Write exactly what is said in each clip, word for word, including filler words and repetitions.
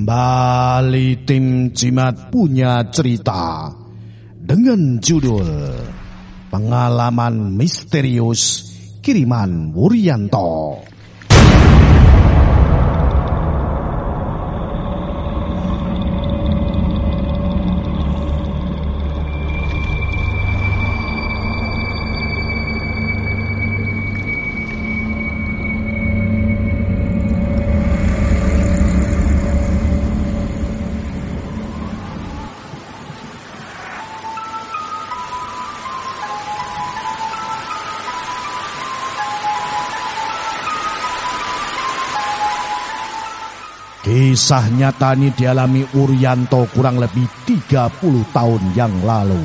Kembali tim Cimat punya cerita dengan judul Pengalaman Misterius Kiriman Wuryanto. Kisah nyata ini dialami Wuryanto kurang lebih tiga puluh tahun yang lalu.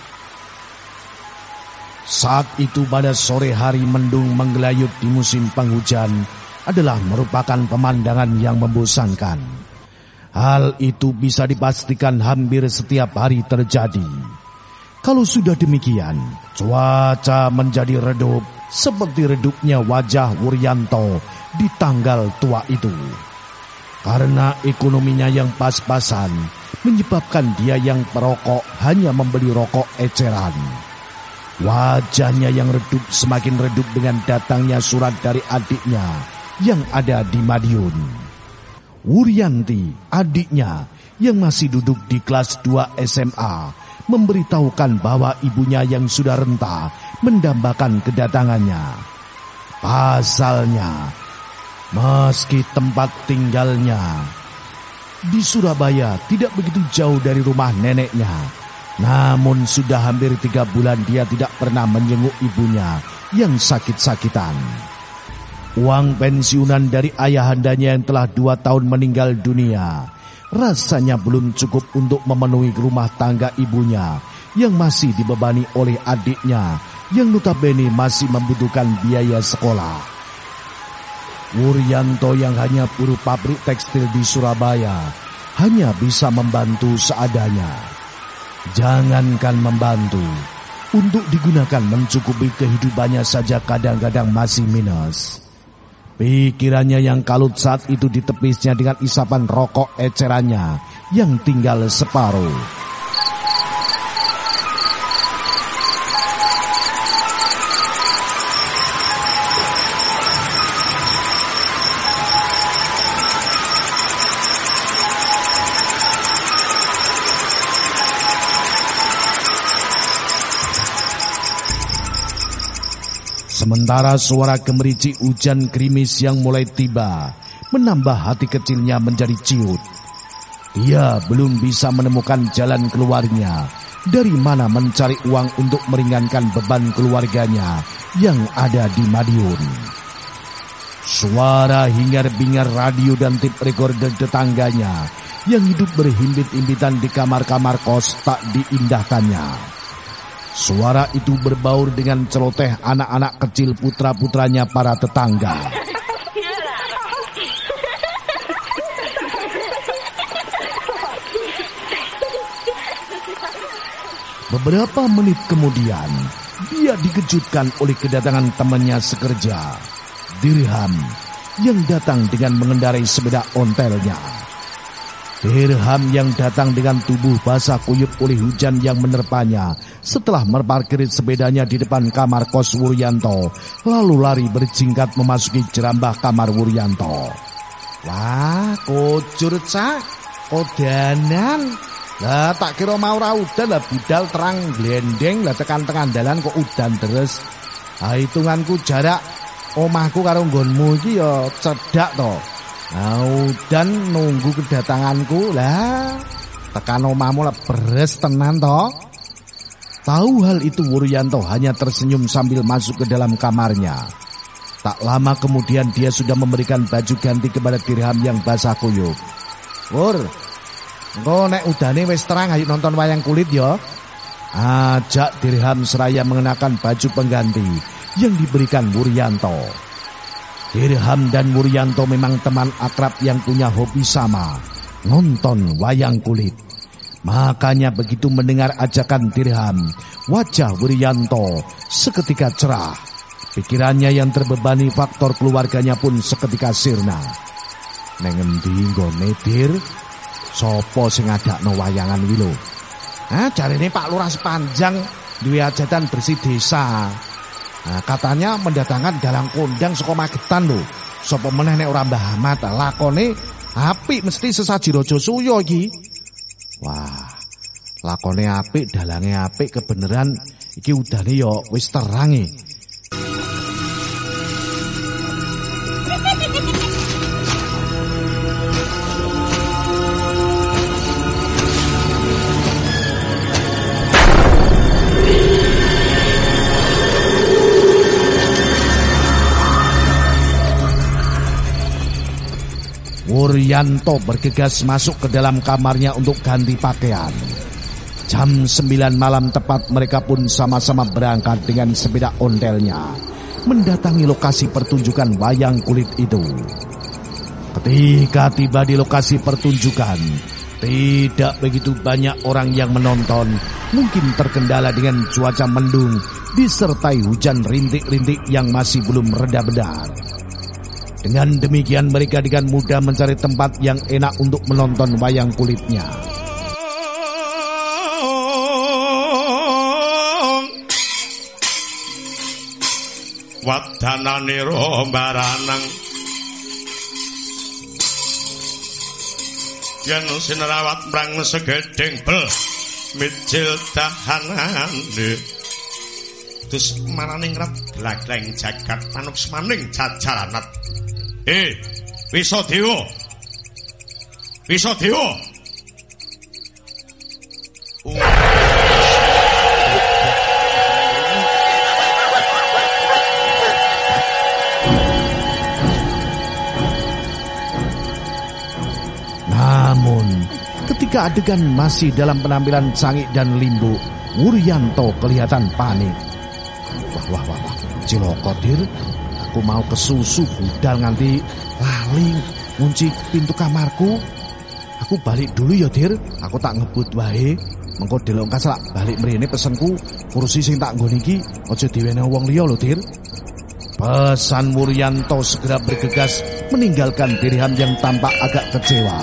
Saat itu pada sore hari mendung menggelayut di musim penghujan adalah merupakan pemandangan yang membosankan. Hal itu bisa dipastikan hampir setiap hari terjadi. Kalau sudah demikian, cuaca menjadi redup seperti redupnya wajah Wuryanto di tanggal tua itu. Karena ekonominya yang pas-pasan, menyebabkan dia yang perokok hanya membeli rokok eceran. Wajahnya yang redup semakin redup dengan datangnya surat dari adiknya yang ada di Madiun. Wuryanti, adiknya yang masih duduk di kelas dua S M A, memberitahukan bahwa ibunya yang sudah renta mendambakan kedatangannya. Pasalnya, meski tempat tinggalnya di Surabaya tidak begitu jauh dari rumah neneknya, namun sudah hampir tiga bulan dia tidak pernah menjenguk ibunya yang sakit-sakitan. Uang pensiunan dari ayahandanya yang telah dua tahun meninggal dunia rasanya belum cukup untuk memenuhi rumah tangga ibunya yang masih dibebani oleh adiknya yang notabene masih membutuhkan biaya sekolah. Wuryanto yang hanya buruh pabrik tekstil di Surabaya hanya bisa membantu seadanya. Jangankan membantu, untuk digunakan mencukupi kehidupannya saja kadang-kadang masih minus. Pikirannya yang kalut saat itu ditepisnya dengan isapan rokok ecerannya yang tinggal separuh. Sementara suara gemericik hujan gerimis yang mulai tiba menambah hati kecilnya menjadi ciut. Dia belum bisa menemukan jalan keluarnya, dari mana mencari uang untuk meringankan beban keluarganya yang ada di Madiun. Suara hingar-bingar radio dan tip recorder tetangganya yang hidup berhimpit-himpitan di kamar-kamar kos tak diindahkannya. Suara itu berbaur dengan celoteh anak-anak kecil putra-putranya para tetangga. Beberapa menit kemudian, dia dikejutkan oleh kedatangan temannya sekerja, Dirham, yang datang dengan mengendarai sepeda ontelnya. Dirham yang datang dengan tubuh basah kuyup oleh hujan yang menerpanya setelah meparkir sepedanya di depan kamar kos Wuryanto, lalu lari berjingkat memasuki jerambah kamar Wuryanto. Wah, kocur cak, kodanan. Lah tak kira mau ra udan lah budal terang glendeng lah tekan tengah dalan kok udan terus. Ah hitunganku jarak omahku karo nggonmu iki ya cedhak to. Nah, dan nunggu kedatanganku lah. Tekan omahmu lah beres tenan toh. Tahu hal itu Wuryanto hanya tersenyum sambil masuk ke dalam kamarnya. Tak lama kemudian dia sudah memberikan baju ganti kepada Dirham yang basah kuyup. Wur, engko nek udane wis terang ayo nonton wayang kulit ya. Ajak Dirham seraya mengenakan baju pengganti yang diberikan Wuryanto. Dirham dan Wuryanto memang teman akrab yang punya hobi sama, nonton wayang kulit. Makanya begitu mendengar ajakan Dirham, wajah Wuryanto seketika cerah. Pikirannya yang terbebani faktor keluarganya pun seketika sirna. Neng endi nggone Dir? Sopo sing ngadakno wayangan kuwi lho? Ah, jarine Pak Lurah Sepanjang duwe hajatan bersih desa. Nah, katanya mendatangkan dalang kondang saka Magetan lho. Sopo meneh nek ora Mbah Ahmad, lakone apik mesti sesaji Raja Suya iki. Wah, lakone apik, dalange apik, kebeneran iki udane ya wis terang e. Wuryanto bergegas masuk ke dalam kamarnya untuk ganti pakaian. Jam sembilan malam tepat mereka pun sama-sama berangkat dengan sepeda ontelnya mendatangi lokasi pertunjukan wayang kulit itu. Ketika tiba di lokasi pertunjukan, tidak begitu banyak orang yang menonton, mungkin terkendala dengan cuaca mendung disertai hujan rintik-rintik yang masih belum reda benar. Dengan demikian mereka dengan mudah mencari tempat yang enak untuk menonton wayang kulitnya. Wadanane rombaranang yen sinerawat mrang segedeng bel mijil dahanane terus mananing rat glagleng jagat manuk maning jajaranat. Eh, Wisadewa. Wisadewa. Uh. Namun, ketika adegan masih dalam penampilan Cangik dan Limbu, Wuryanto kelihatan panik. Wah, wah, wah, wah. Ciloko, Dir. Aku mau kesusu budal nganti lali ngunci pintu kamarku. Aku balik dulu ya, Dir. Aku tak ngebut wae. Mengko delok kaslak balik mrene pesenku, kursi sing tak nggon iki aja diwene wong liya lho, Dir. Pesan Wuryanto segera bergegas meninggalkan Dirham yang tampak agak kecewa.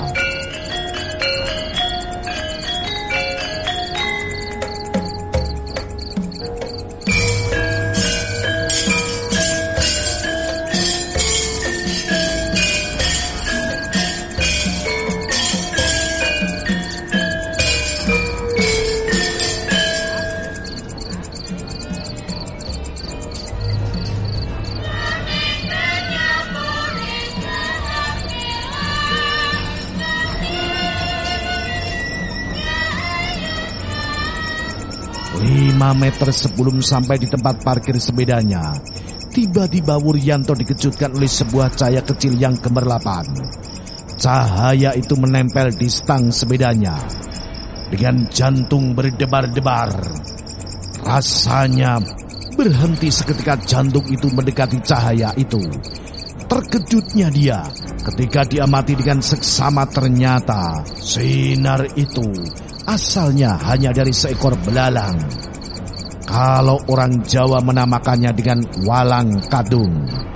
lima meter sebelum sampai di tempat parkir sepedanya, tiba-tiba Wuryanto dikejutkan oleh sebuah cahaya kecil yang gemerlapan. Cahaya itu menempel di stang sepedanya. Dengan jantung berdebar-debar, rasanya berhenti seketika jantung itu mendekati cahaya itu. Terkejutnya dia ketika diamati dengan seksama, ternyata sinar itu asalnya hanya dari seekor belalang. Kalau orang Jawa menamakannya dengan walang kadung.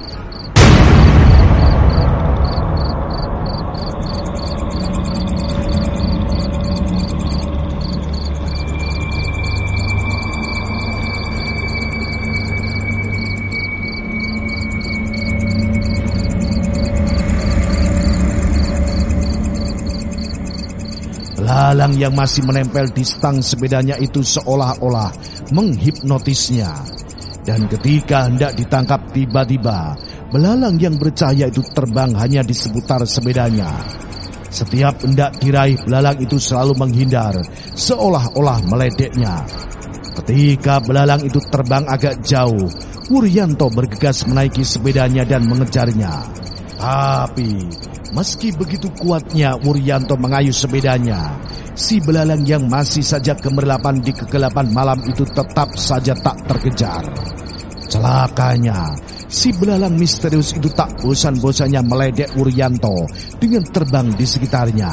Belalang yang masih menempel di stang sepedanya itu seolah-olah menghipnotisnya. Dan ketika hendak ditangkap, tiba-tiba belalang yang bercahaya itu terbang hanya di seputar sepedanya. Setiap hendak diraih, belalang itu selalu menghindar, seolah-olah meledeknya. Ketika belalang itu terbang agak jauh, Wuryanto bergegas menaiki sepedanya dan mengejarnya. Tapi meski begitu kuatnya Wuryanto mengayuh sepedanya, si belalang yang masih saja gemerlapan di kegelapan malam itu tetap saja tak terkejar. Celakanya, si belalang misterius itu tak bosan-bosannya meledek Wuryanto dengan terbang di sekitarnya.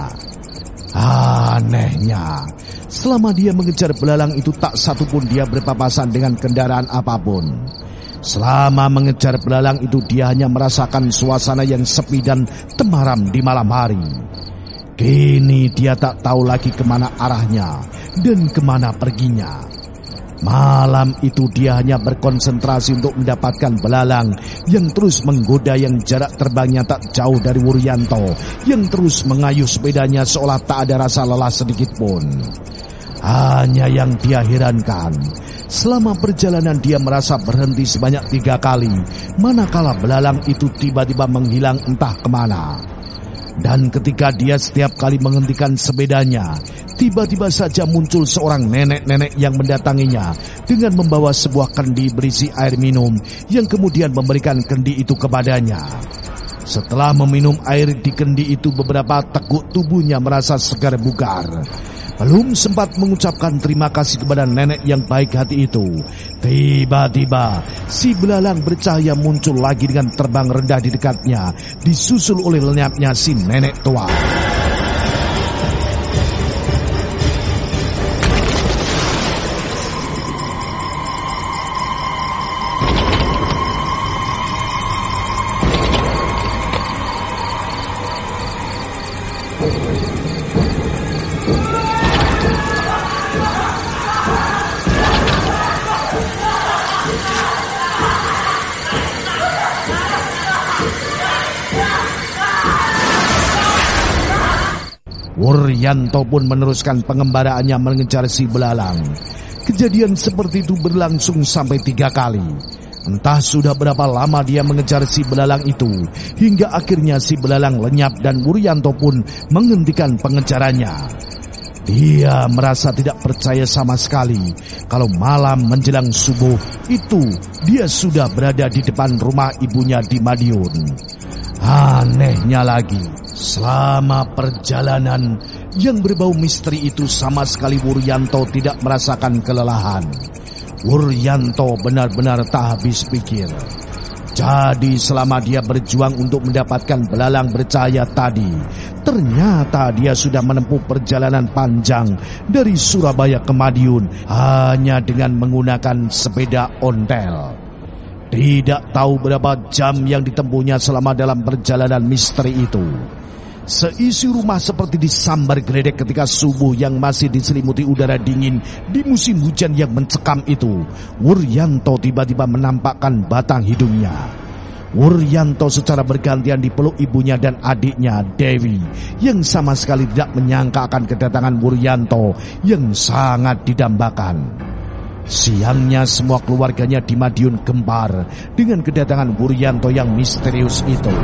Anehnya, selama dia mengejar belalang itu tak satupun dia berpapasan dengan kendaraan apapun. Selama mengejar belalang itu dia hanya merasakan suasana yang sepi dan temaram di malam hari. Kini dia tak tahu lagi kemana arahnya dan kemana perginya. Malam itu dia hanya berkonsentrasi untuk mendapatkan belalang yang terus menggoda, yang jarak terbangnya tak jauh dari Wuryanto, yang terus mengayuh sepedanya seolah tak ada rasa lelah sedikit pun. Hanya yang dia herankan, selama perjalanan dia merasa berhenti sebanyak tiga kali, manakala belalang itu tiba-tiba menghilang entah kemana. Dan ketika dia setiap kali menghentikan sepedanya, tiba-tiba saja muncul seorang nenek-nenek yang mendatanginya dengan membawa sebuah kendi berisi air minum yang kemudian memberikan kendi itu kepadanya. Setelah meminum air di kendi itu, beberapa teguk tubuhnya merasa segar bugar. Belum sempat mengucapkan terima kasih kepada nenek yang baik hati itu, tiba-tiba si belalang bercahaya muncul lagi dengan terbang rendah di dekatnya, disusul oleh lenyapnya si nenek tua. Wuryanto pun meneruskan pengembaraannya mengejar si belalang. Kejadian seperti itu berlangsung sampai tiga kali. Entah sudah berapa lama dia mengejar si belalang itu, hingga akhirnya si belalang lenyap dan Wuryanto pun menghentikan pengejarannya. Dia merasa tidak percaya sama sekali kalau malam menjelang subuh itu dia sudah berada di depan rumah ibunya di Madiun. Anehnya lagi, selama perjalanan yang berbau misteri itu sama sekali Wuryanto tidak merasakan kelelahan. Wuryanto benar-benar tak habis pikir. Jadi selama dia berjuang untuk mendapatkan belalang bercahaya tadi, ternyata dia sudah menempuh perjalanan panjang dari Surabaya ke Madiun hanya dengan menggunakan sepeda ontel. Tidak tahu berapa jam yang ditempuhnya selama dalam perjalanan misteri itu. Seisi rumah seperti disambar geledek ketika subuh yang masih diselimuti udara dingin di musim hujan yang mencekam itu. Wuryanto tiba-tiba menampakkan batang hidungnya. Wuryanto secara bergantian dipeluk ibunya dan adiknya Dewi, yang sama sekali tidak menyangka akan kedatangan Wuryanto yang sangat didambakan. Siangnya semua keluarganya di Madiun gempar dengan kedatangan Wuryanto yang misterius itu.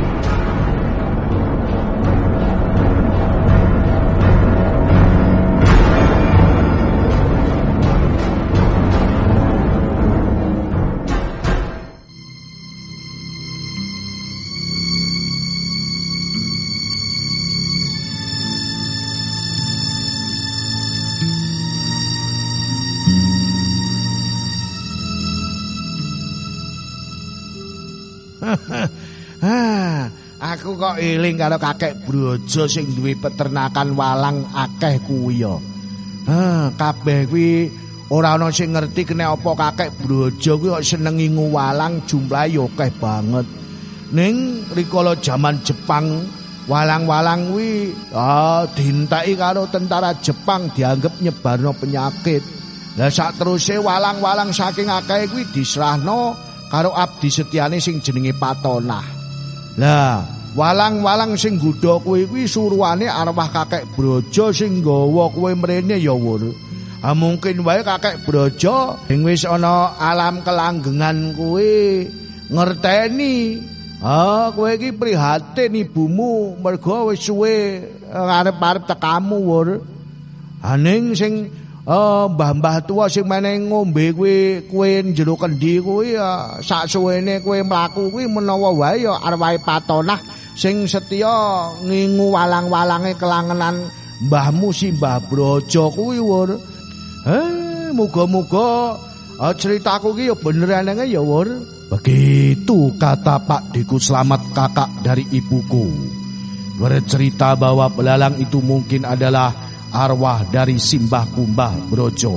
Ah, aku kok eling karo kakek Brojo sing duwe peternakan walang akeh kuwi ya. Ah, kabeh kuwi ora ana sing ngerti kena apa kakek Brojo kuwi kok senengi nguwalang, jumlahe ya akeh banget. Ning rikala jaman Jepang, walang-walang kuwi ah dienteki karo tentara Jepang dianggep nyebarno penyakit. Lah sak teruse walang-walang saking akeh kuwi diserahno karo abdi setiane sing jenenge Patonah. Lah, walang-walang sing nggodha kowe kuwi suruhane arwah kakek Brojo sing nggawa kowe mrene ya Wur. Ah mungkin wae kakek Brojo sing wis ana alam kelanggengan kowe ngerteni. Ah kowe iki prihatin ibumu mergo wis suwe arep-arep tekamu Wur. Aning sing oh, mbah-mbah tua sing meneh ngombe kuwi kuwi njero kendi kuwi ya sak suwene kuwi mlaku kuwi menawa wae ya arwahe Patonah sing setya ngingu walang-walange kelangenan mbahmu si Mbah Brojo kuwi Wur. Eh, muga-muga oh, ceritaku ki ya bener enenge ya Wur. Begitu kata Pak Diku Slamet, kakak dari ibuku. Bercerita bahwa belalang itu mungkin adalah arwah dari simbahku Mbah Brojo.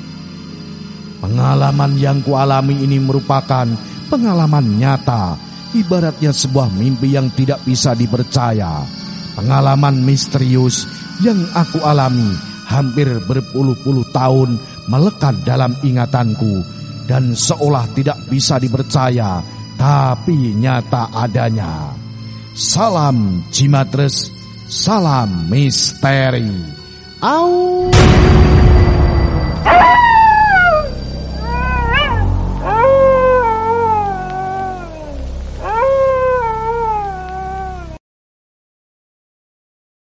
Pengalaman yang kualami ini merupakan pengalaman nyata ibaratnya sebuah mimpi yang tidak bisa dipercaya. Pengalaman misterius yang aku alami hampir berpuluh-puluh tahun melekat dalam ingatanku dan seolah tidak bisa dipercaya, tapi nyata adanya. Salam Jimatres, salam misteri. Au.